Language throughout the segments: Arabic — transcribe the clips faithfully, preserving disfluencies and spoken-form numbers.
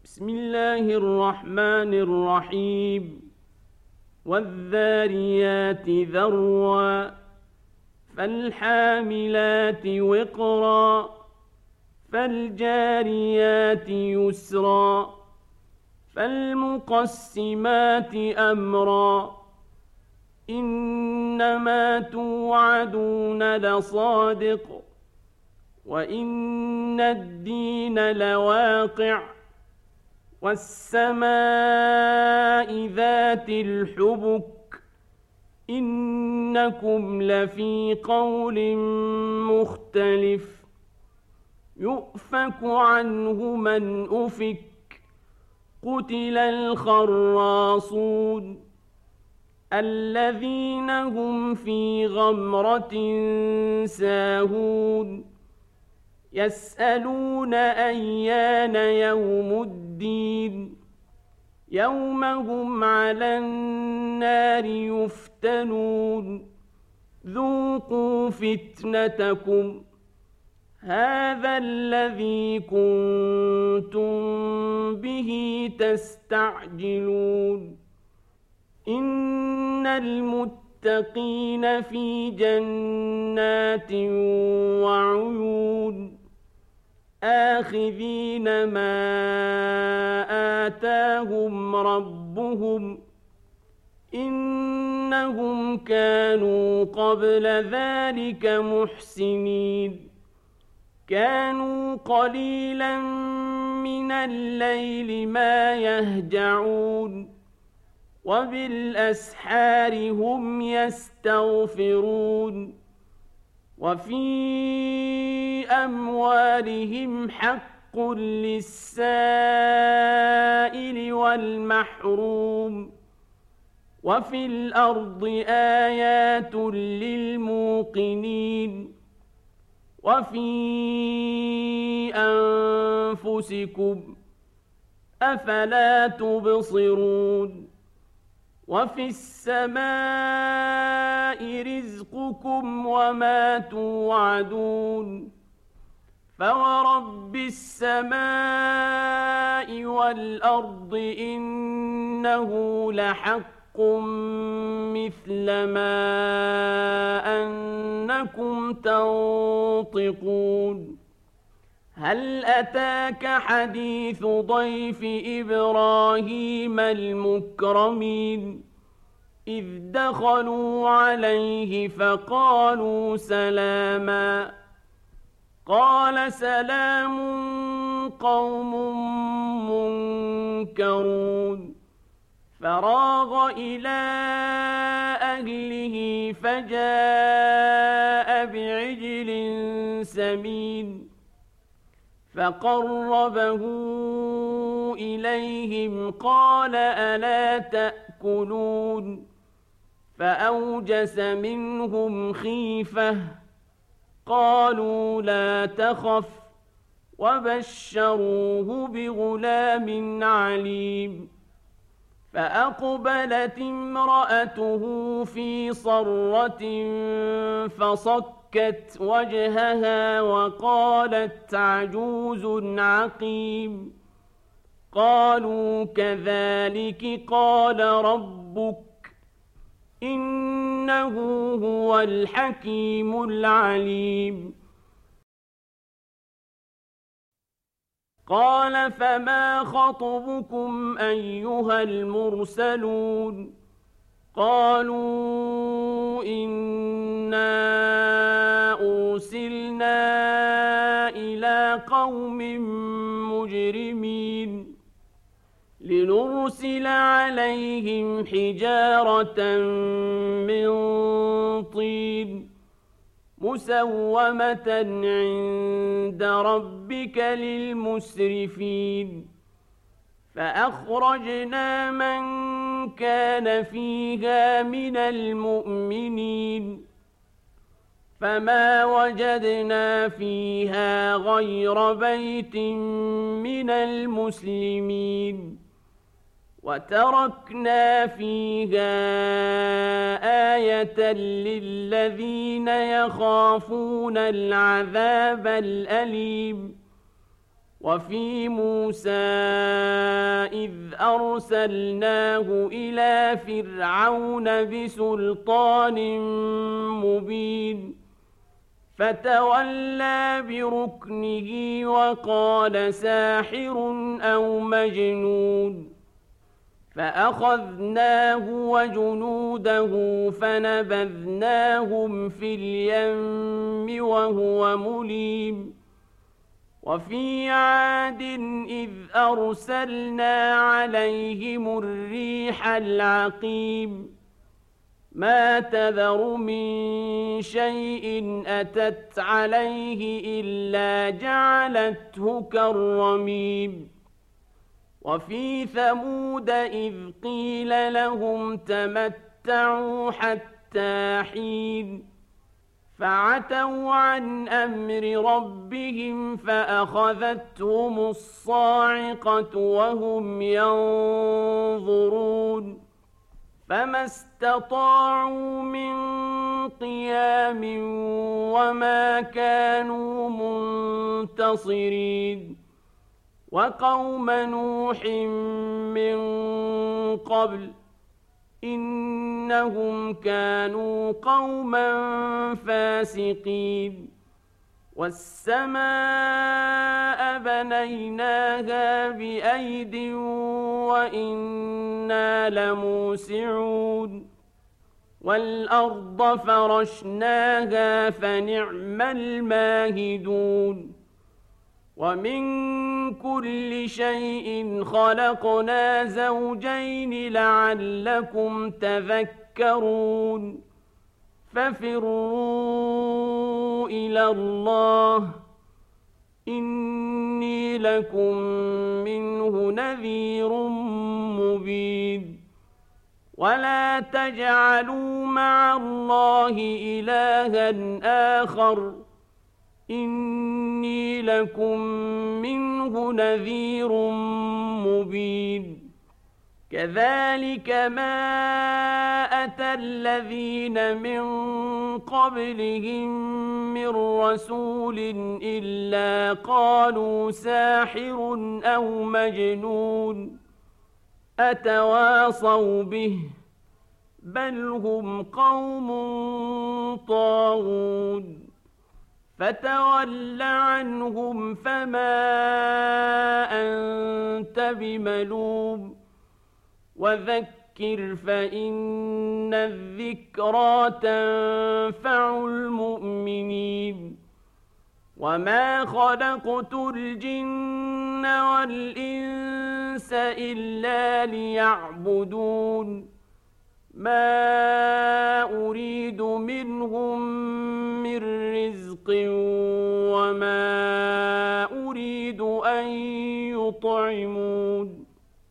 بسم الله الرحمن الرحيم والذاريات ذروا فالحاملات وقرا فالجاريات يسرا فالمقسمات أمرا إنما توعدون لصادق وإن الدين لواقع والسماء ذات الحبك إنكم لفي قول مختلف يؤفك عنه من أفك قتل الخراصون الذين هم في غمرة ساهون يسألون أيان يوم الدين يوم هم على النار يفتنون ذوقوا فتنتكم هذا الذي كنتم به تستعجلون إن المتقين في جنات وعيون آخذين ما آتاهم ربهم إنهم كانوا قبل ذلك محسنين كانوا قليلا من الليل ما يهجعون وبالأسحار هم يستغفرون وفي أموالهم حق للسائل والمحروم وفي الأرض آيات للموقنين وفي أنفسكم أفلا تبصرون وفي السماء رزقكم وما توعدون فورب السماء والأرض إنه لحق مثل ما أنكم تنطقون هل أتاك حديث ضيف إبراهيم المكرمين إذ دخلوا عليه فقالوا سلاما قال سلام قوم منكرون فراغ إلى أهله فجاء بعجل سمين فقربه إليهم قال ألا تأكلون فأوجس منهم خيفة قالوا لا تخف وبشروه بغلام عليم فأقبلت امرأته في صرة فصكت وجهها وقالت عجوز عقيم قالوا كذلك قال ربك إنه هو الحكيم العليم قال فما خطبكم أيها المرسلون قالوا إنا أرسلنا إلى قوم مجرمين لنرسل عليهم حجارة من طين مسومة عند ربك للمسرفين فأخرجنا من كان فيها من المؤمنين فما وجدنا فيها غير بيت من المسلمين وتركنا فيها آية للذين يخافون العذاب الأليم وفي موسى إذ أرسلناه إلى فرعون بسلطان مبين فتولى بركنه وقال ساحر أو مجنون فأخذناه وجنوده فنبذناهم في اليم وهو مليم وفي عاد إذ أرسلنا عليهم الريح العقيم ما تذر من شيء أتت عليه إلا جعلته كالرميم وفي ثمود إذ قيل لهم تمتعوا حتى حين فعتوا عن أمر ربهم فأخذتهم الصاعقة وهم ينظرون فما استطاعوا من قيام وما كانوا منتصرين وقوم نوح من قبل إنهم كانوا قوما فاسقين والسماء بنيناها بأيد وإنا لموسعون والأرض فرشناها فنعم الماهدون ومن كل شيء خلقنا زوجين لعلكم تذكرون ففروا إلى الله إني لكم منه نذير مبين ولا تجعلوا مع الله إلها آخر إني لكم منه نذير مبين كذلك ما أتى الذين من قبلهم من رسول إلا قالوا ساحر أو مجنون أتواصوا به بل هم قوم طاغون فتول عنهم فما أنت بملوم وذكر فإن الذكرى تنفع المؤمنين وما خلقت الجن والإنس إلا ليعبدون ما أريد منهم من رزق وما أريد أن يطعمون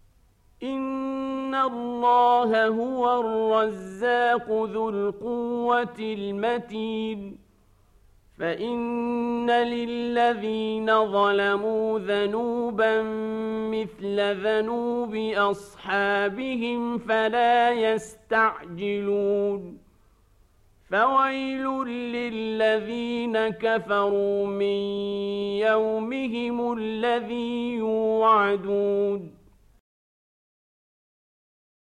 إن الله هو الرزاق ذو القوة المتين فإن للذين ظلموا ذنوبا مثل ذنوب أصحابهم فلا يستعجلون فويل للذين كفروا من يومهم الذي يوعدون